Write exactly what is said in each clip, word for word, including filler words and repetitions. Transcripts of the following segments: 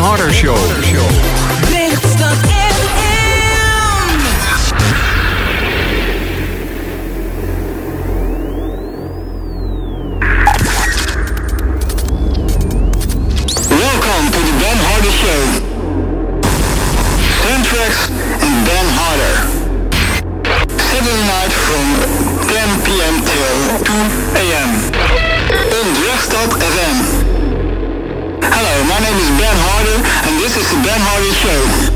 Harder Show. Lichtstad F M. Welcome to the Ben Harder Show. Soundtracks and Ben Harder. Saturday night from ten p.m. till two a.m. on Lichtstad F M. Hello, my name is Ben Harder and this is the Ben Harder Show.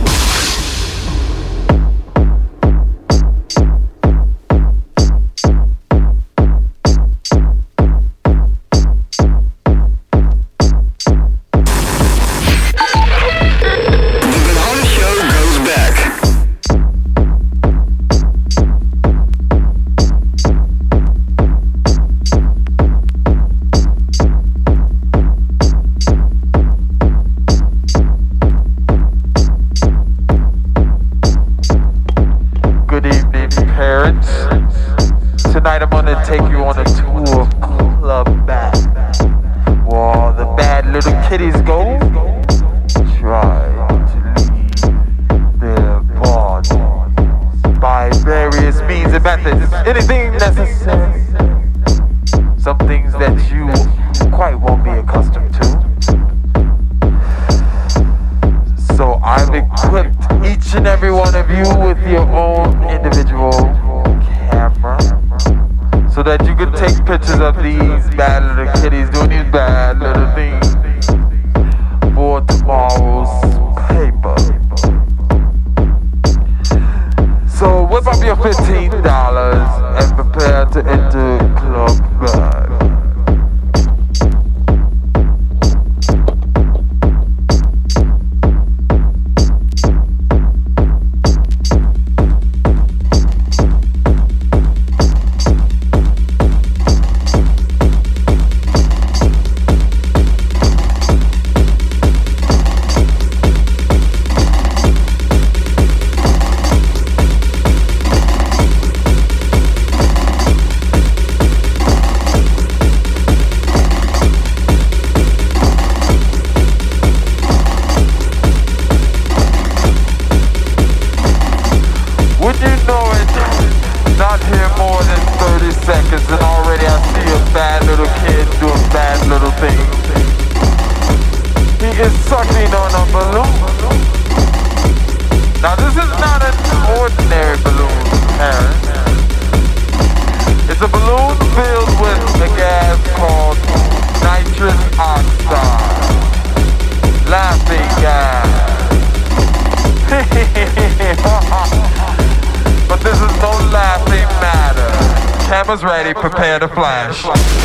Ready, prepare to flash.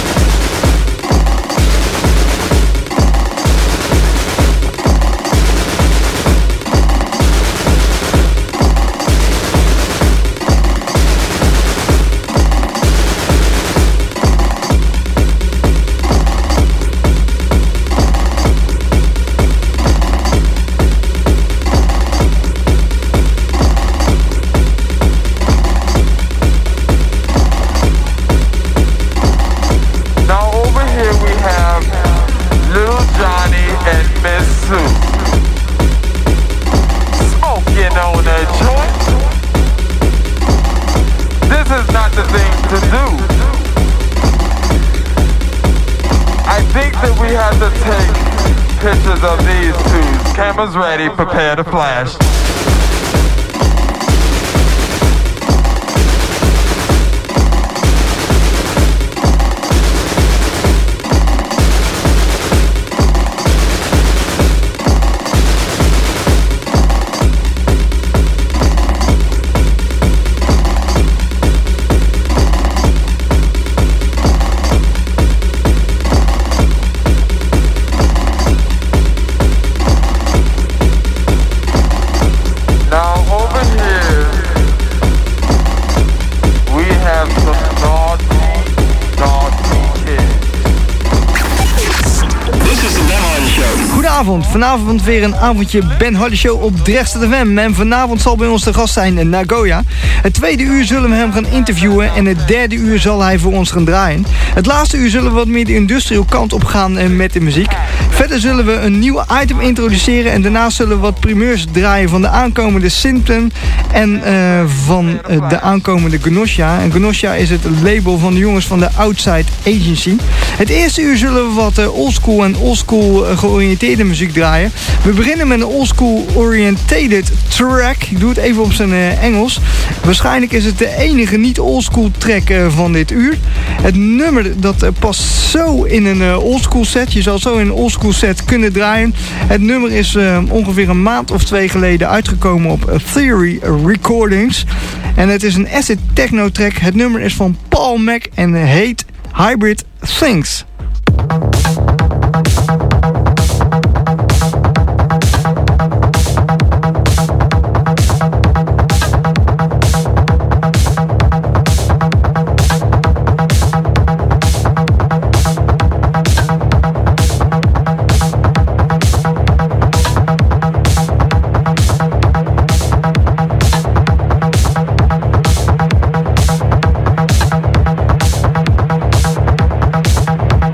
Ready, prepare to flash. Goedenavond, vanavond weer een avondje Ben Hardy Show op Drechtstad F M. En vanavond zal bij ons de gast zijn Nagoya. Het tweede uur zullen we hem gaan interviewen en het derde uur zal hij voor ons gaan draaien. Het laatste uur zullen we wat meer de industrial kant op gaan met de muziek. Verder zullen we een nieuw item introduceren en daarna zullen we wat primeurs draaien van de aankomende Symptom en uh, van uh, de aankomende Gnosja. En Gnosja is het label van de jongens van de Outside Agency. Het eerste uur zullen we wat uh, oldschool en oldschool uh, georiënteerde muziek draaien. We beginnen met een oldschool oriented track. Ik doe het even op zijn uh, Engels. Waarschijnlijk is het de enige niet oldschool track uh, van dit uur. Het nummer dat uh, past zo in een uh, oldschool set. Je zal zo in een oldschool set kunnen draaien. Het nummer is uh, ongeveer een maand of twee geleden uitgekomen op uh, Theory Recordings. En het is een acid techno track. Het nummer is van Paul Mac en uh, heet Hybrid Things. We'll be right back.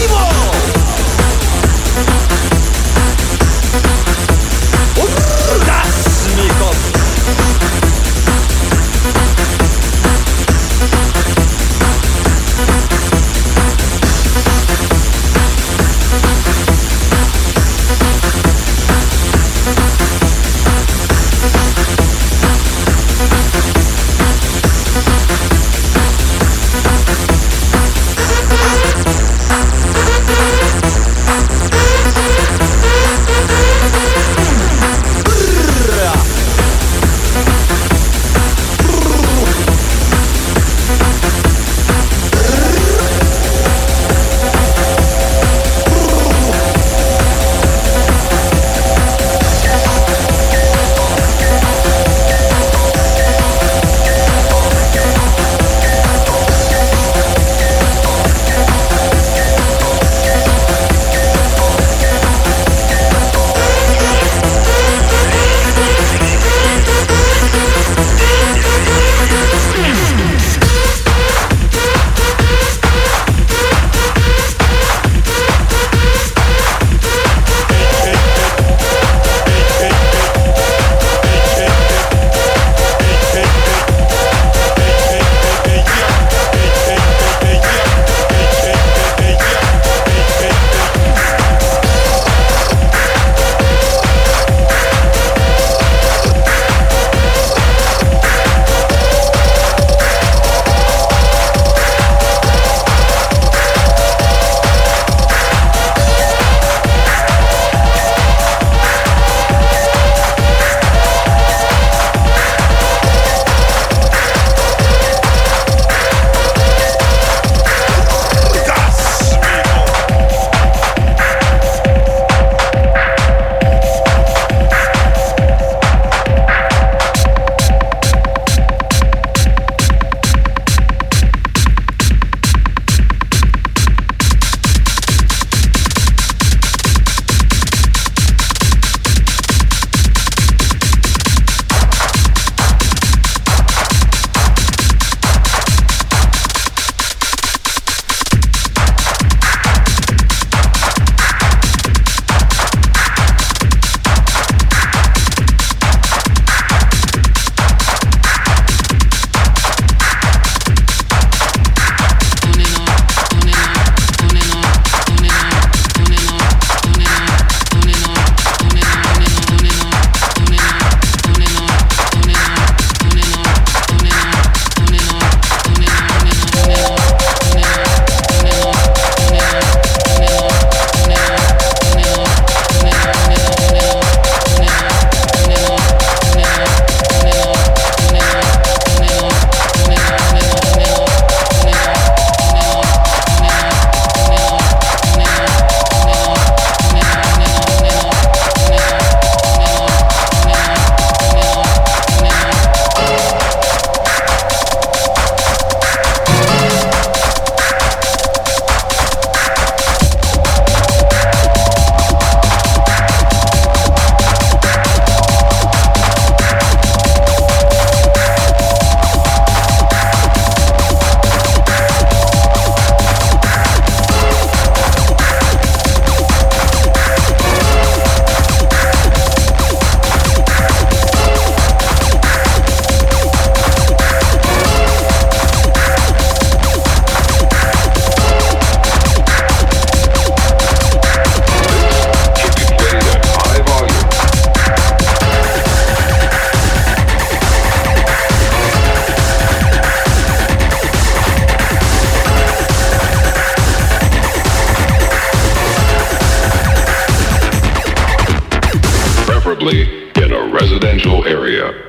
preferably in a residential area.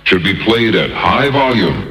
should be played at high volume.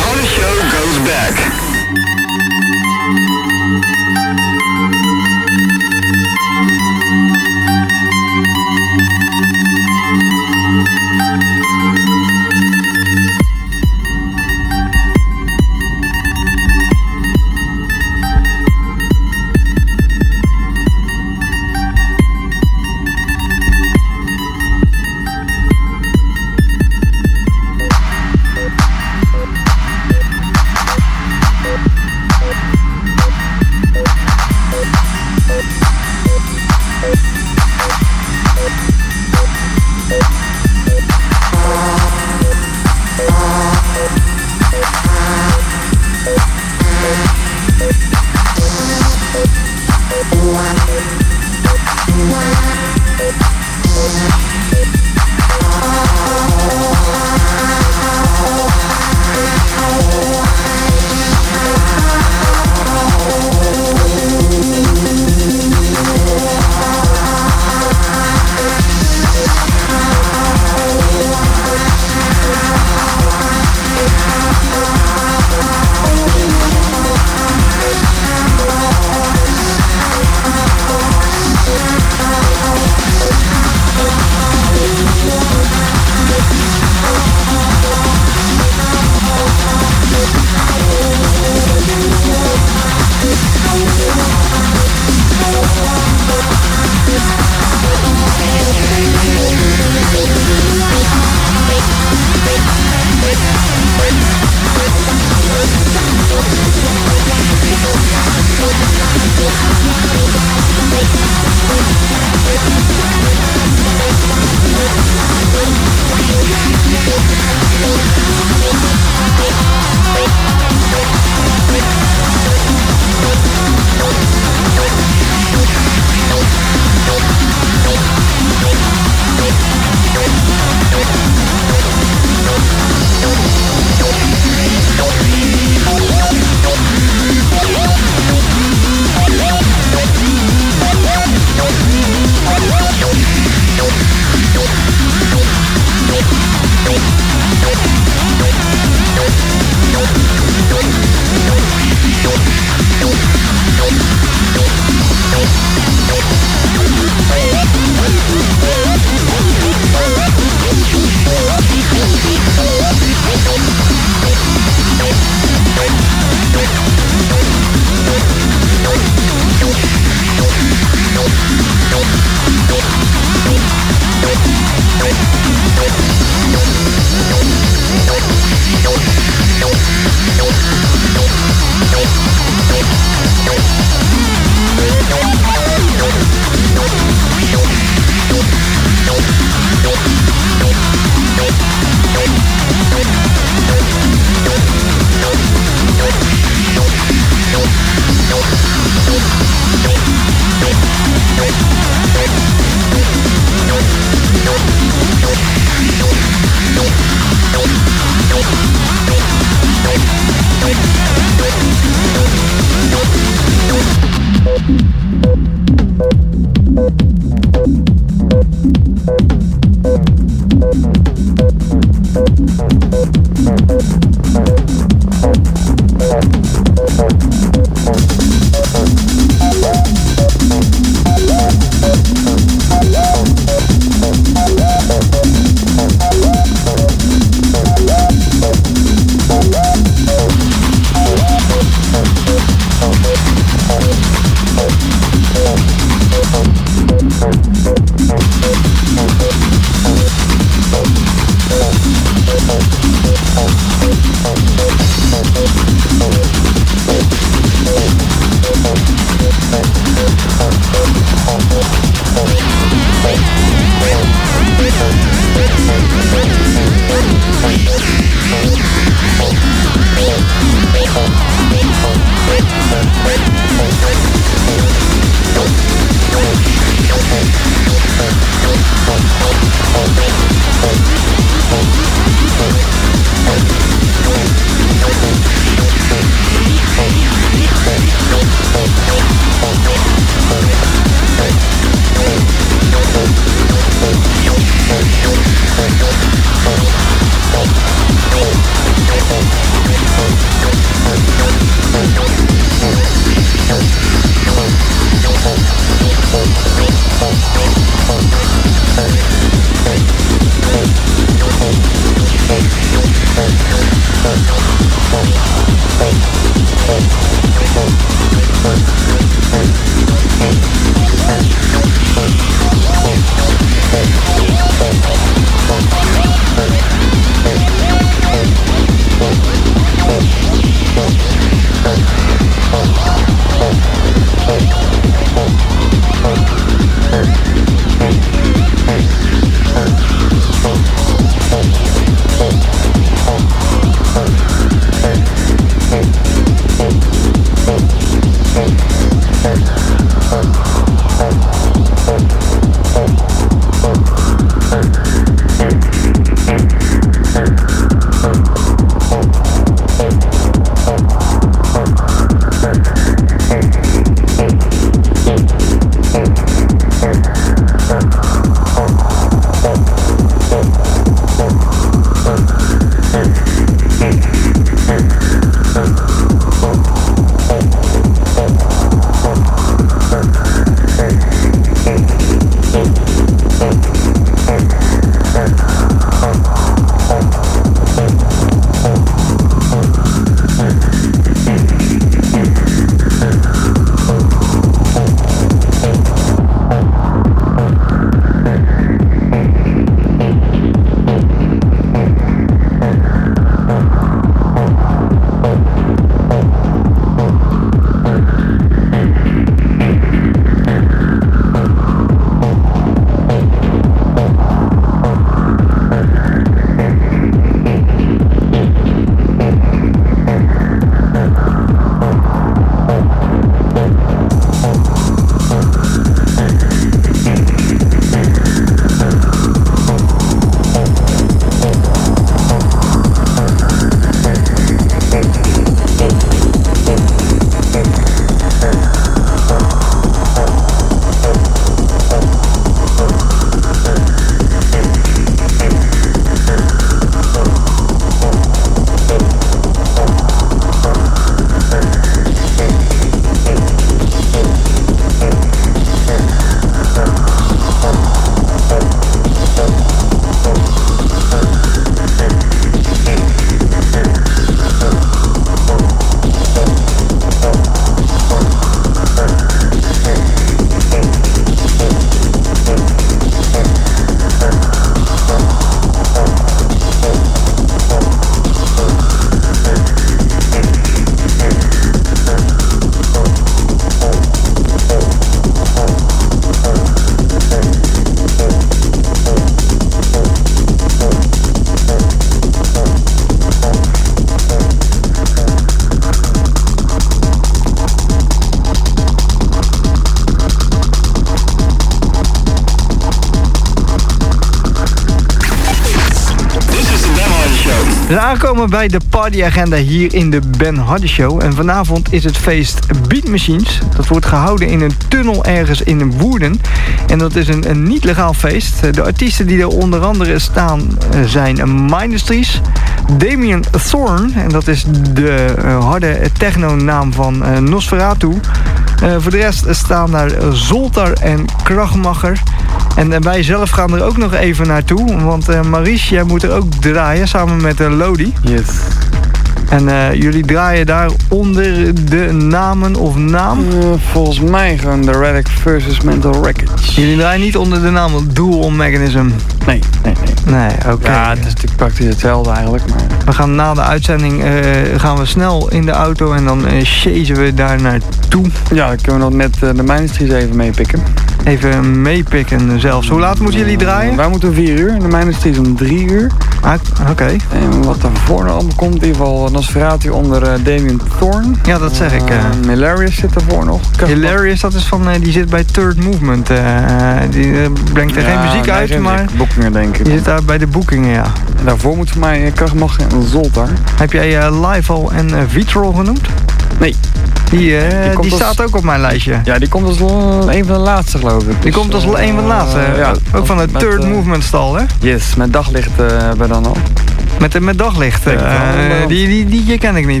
We zijn aangekomen bij de partyagenda hier in de Ben Hardy Show. En vanavond is het feest Beat Machines. Dat wordt gehouden in een tunnel ergens in Woerden. En dat is een, een niet legaal feest. De artiesten die er onder andere staan zijn Mindustries, Damien Thorn. En dat is de uh, harde techno-naam van uh, Nosferatu. Uh, voor de rest staan daar Zoltar en Krachmacher. En uh, wij zelf gaan er ook nog even naartoe. Want uh, Maurice, jij moet er ook draaien samen met uh, Lodi. Yes. En uh, jullie draaien daar onder de namen of naam? Uh, volgens mij gewoon The Radic versus Mental Wreckage. Jullie draaien niet onder de naam Dual Mechanism? Nee, nee, nee. Nee, oké. Okay. Ja, het is natuurlijk praktisch hetzelfde eigenlijk. Maar... We gaan na de uitzending uh, gaan we snel in de auto en dan uh, chasen we daar naartoe. Ja, dan kunnen we nog net uh, de Mindustries even meepikken. Even meepikken zelfs. Hoe laat moeten jullie draaien? Uh, wij moeten om vier uur en de Mindustries om drie uur. Ah, oké. Okay. En wat daarvoor nog allemaal komt, in ieder geval Nosferatu onder uh, Damien Thorn. Ja, dat zeg ik. Uh, uh, Hilarious zit ervoor nog. Hilarious, dat is van, uh, die zit bij Third Movement. Uh, die uh, brengt er ja, geen muziek nee, uit, geen maar... boekingen, denk ik. Die zit daar bij de boekingen, ja. En daarvoor moet voor mij Krachmacher en Zoltar. Heb jij uh, Live-Al en uh, Vitrol genoemd? Nee. Die, uh, die, die als... staat ook op mijn lijstje. Ja, die komt als een van de laatste, geloof ik. Dus, die komt als uh, een van de laatste. Uh, ja, ook van de met, Third uh, Movement stal, hè? Yes, met daglicht uh, hebben we dan al. Met, met daglicht? Uh, uh, die, die, die, die ken ik niet.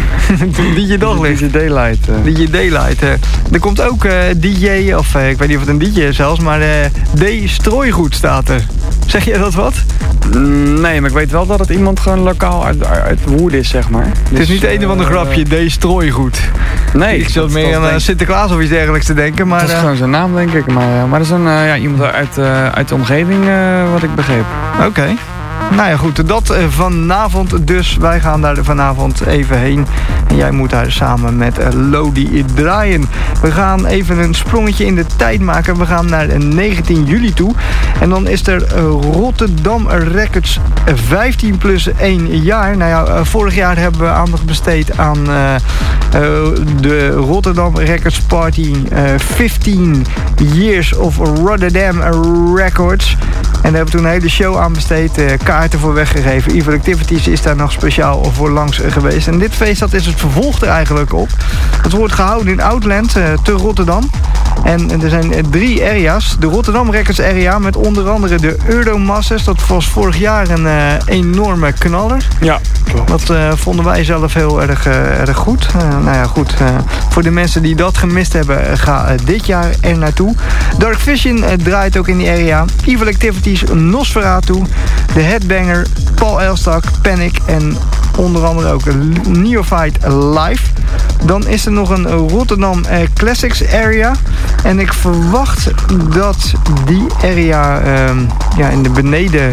D J Daglicht. D J Daylight. Uh. D J Daylight. Uh. Er komt ook uh, D J, of uh, ik weet niet of het een D J is zelfs, maar uh, D Strooigoed staat er. Zeg je dat wat? Mm, nee, maar ik weet wel dat het iemand gewoon lokaal uit, uit Woerden is, zeg maar. Dus, het is niet een of ander uh, grapje, D Strooigoed. Nee. Ik zat meer aan uh, Sinterklaas of iets dergelijks te denken. Maar, dat is uh, gewoon zijn naam, denk ik. Maar, uh, maar dat is een, uh, ja, iemand uit, uh, uit de omgeving, uh, wat ik begreep. Oké. Okay. Nou ja, goed, dat uh, vanavond dus. Wij gaan daar vanavond even heen. En jij moet daar samen met uh, Lodi draaien. We gaan even een sprongetje in de tijd maken. We gaan naar negentien juli toe. En dan is er uh, Rotterdam Records vijftien plus één jaar. Nou ja, uh, vorig jaar hebben we aandacht besteed aan uh, uh, de Rotterdam Records Party. Uh, vijftien Years of Rotterdam Records. En daar hebben we toen een hele show aan besteed. Uh, kaarten voor weggegeven. Evil Activities is daar nog speciaal voor langs geweest. En dit feest, dat is het vervolg er eigenlijk op. Het wordt gehouden in Outland uh, te Rotterdam. En er zijn drie area's. De Rotterdam Records area met onder andere de Euromasters. Dat was vorig jaar een uh, enorme knaller. Ja, klopt. Dat uh, vonden wij zelf heel erg, uh, erg goed. Uh, nou ja, goed. Uh, voor de mensen die dat gemist hebben, uh, ga uh, dit jaar er naartoe. Dark Vision uh, draait ook in die area. Evil Activities, Nosferatu, The Headbanger, Paul Elstak, Panic en onder andere ook Neophyte Live. Dan is er nog een Rotterdam uh, Classics area. En ik verwacht dat die area uh, ja, in de beneden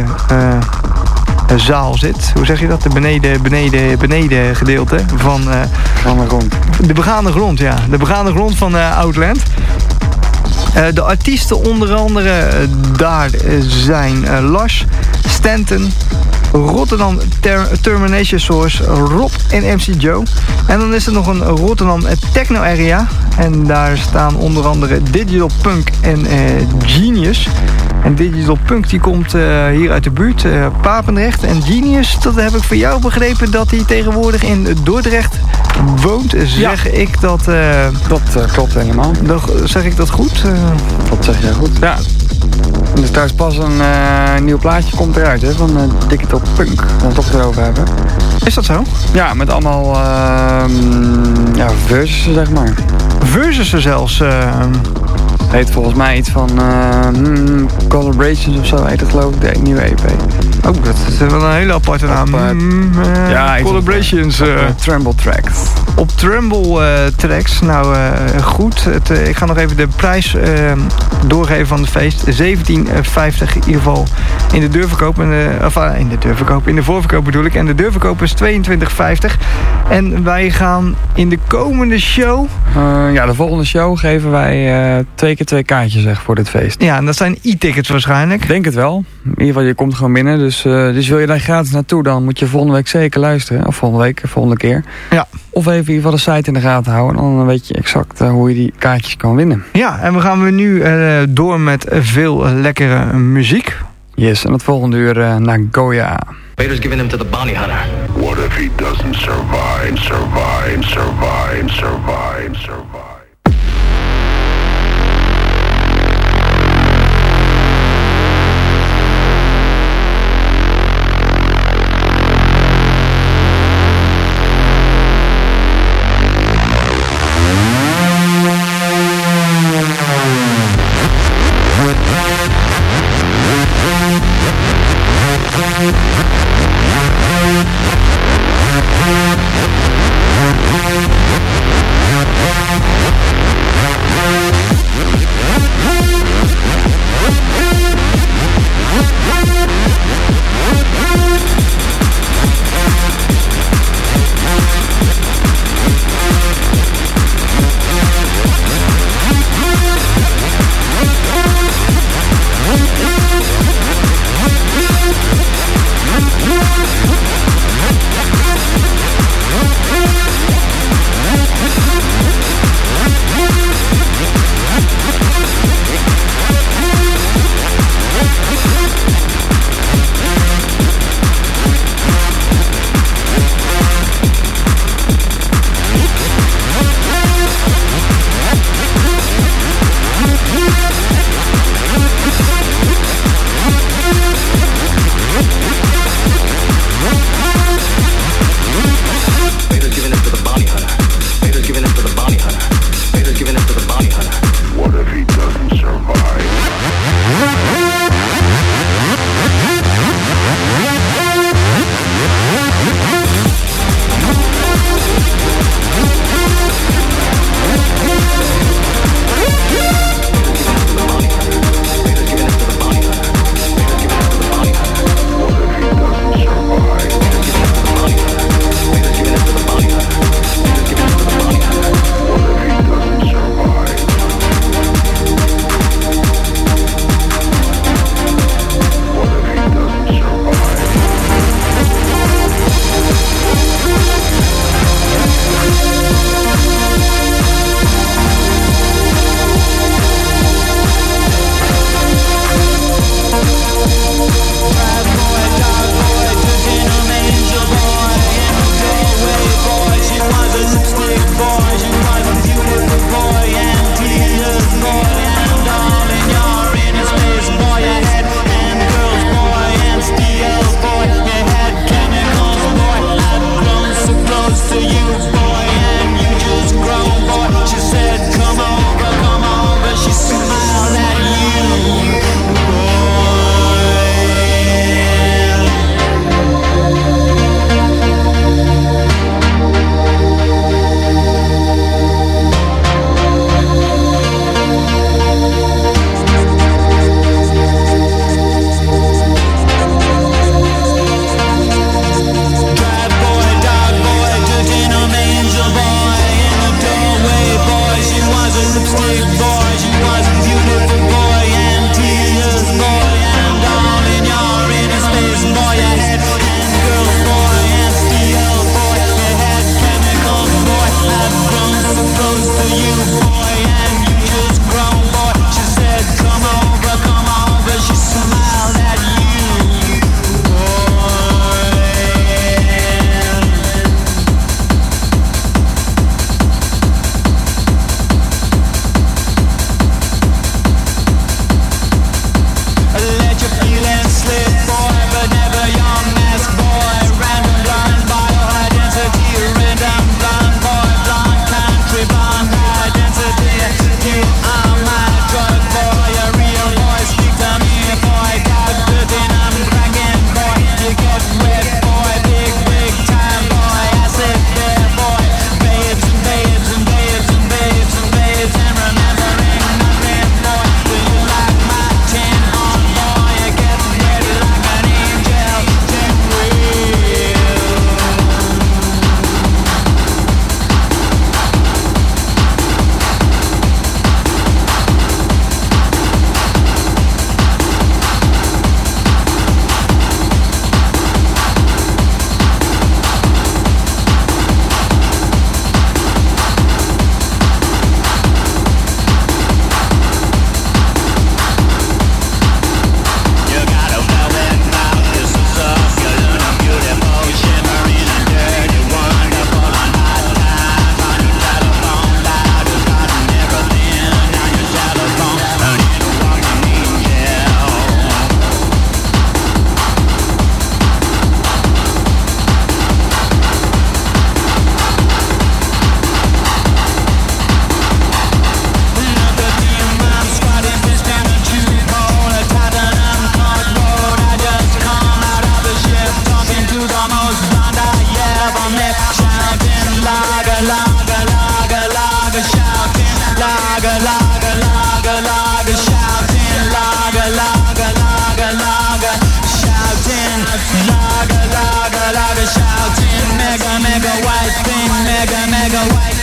uh, zaal zit. Hoe zeg je dat? De beneden, beneden, beneden gedeelte van... Uh, begane grond. De begane grond, ja. De begane grond van uh, Outland. Uh, de artiesten onder andere uh, daar uh, zijn uh, Lars, Stanton, Rotterdam Ter Termination Source, Rob en M C Joe. En dan is er nog een Rotterdam Techno Area. En daar staan onder andere Digital Punk en uh, Genius. En Digital Punk die komt uh, hier uit de buurt, uh, Papendrecht. En Genius, dat heb ik van jou begrepen dat hij tegenwoordig in Dordrecht woont. Zeg ja. ik dat... Uh, dat uh, klopt helemaal. Dat, zeg ik dat goed? Uh, dat zeg jij goed, ja. Dus daar is pas een uh, nieuw plaatje komt eruit, hè, van uh, Digital Punk. Dat we het toch erover hebben. Is dat zo? Ja, met allemaal uh, ja, versussen, zeg maar. Versussen zelfs? Uh... Heet volgens mij iets van uh, hmm, Collaborations of zo heet het, geloof ik, de nieuwe E P. Oh, dat is wel een hele aparte naam. Op, uh, mm, uh, ja, Collaborations. Op, uh, uh, op Tremble Tracks. Op Tremble uh, Tracks. Nou, uh, goed. Het, uh, ik ga nog even de prijs uh, doorgeven van het feest. zeventien vijftig in ieder geval in de deurverkoop. En de, of, uh, in de deurverkoop. In de voorverkoop bedoel ik. En de deurverkoop is tweeëntwintig vijftig. En wij gaan in de komende show... Uh, ja, de volgende show geven wij uh, twee keer twee kaartjes zeg, voor dit feest. Ja, en dat zijn e-tickets waarschijnlijk. Denk het wel. In ieder geval, je komt gewoon binnen. Dus, uh, dus wil je daar gratis naartoe, dan moet je volgende week zeker luisteren. Of volgende week, volgende keer. Ja. Of even in ieder geval de site in de gaten houden. Dan weet je exact uh, hoe je die kaartjes kan winnen. Ja, en we gaan we nu uh, door met veel uh, lekkere muziek. Yes, en het volgende uur uh, naar Goya. Vader's giving them to the bounty hunter. What if he doesn't survive, survive, survive, survive, survive? We'll be right back. go white.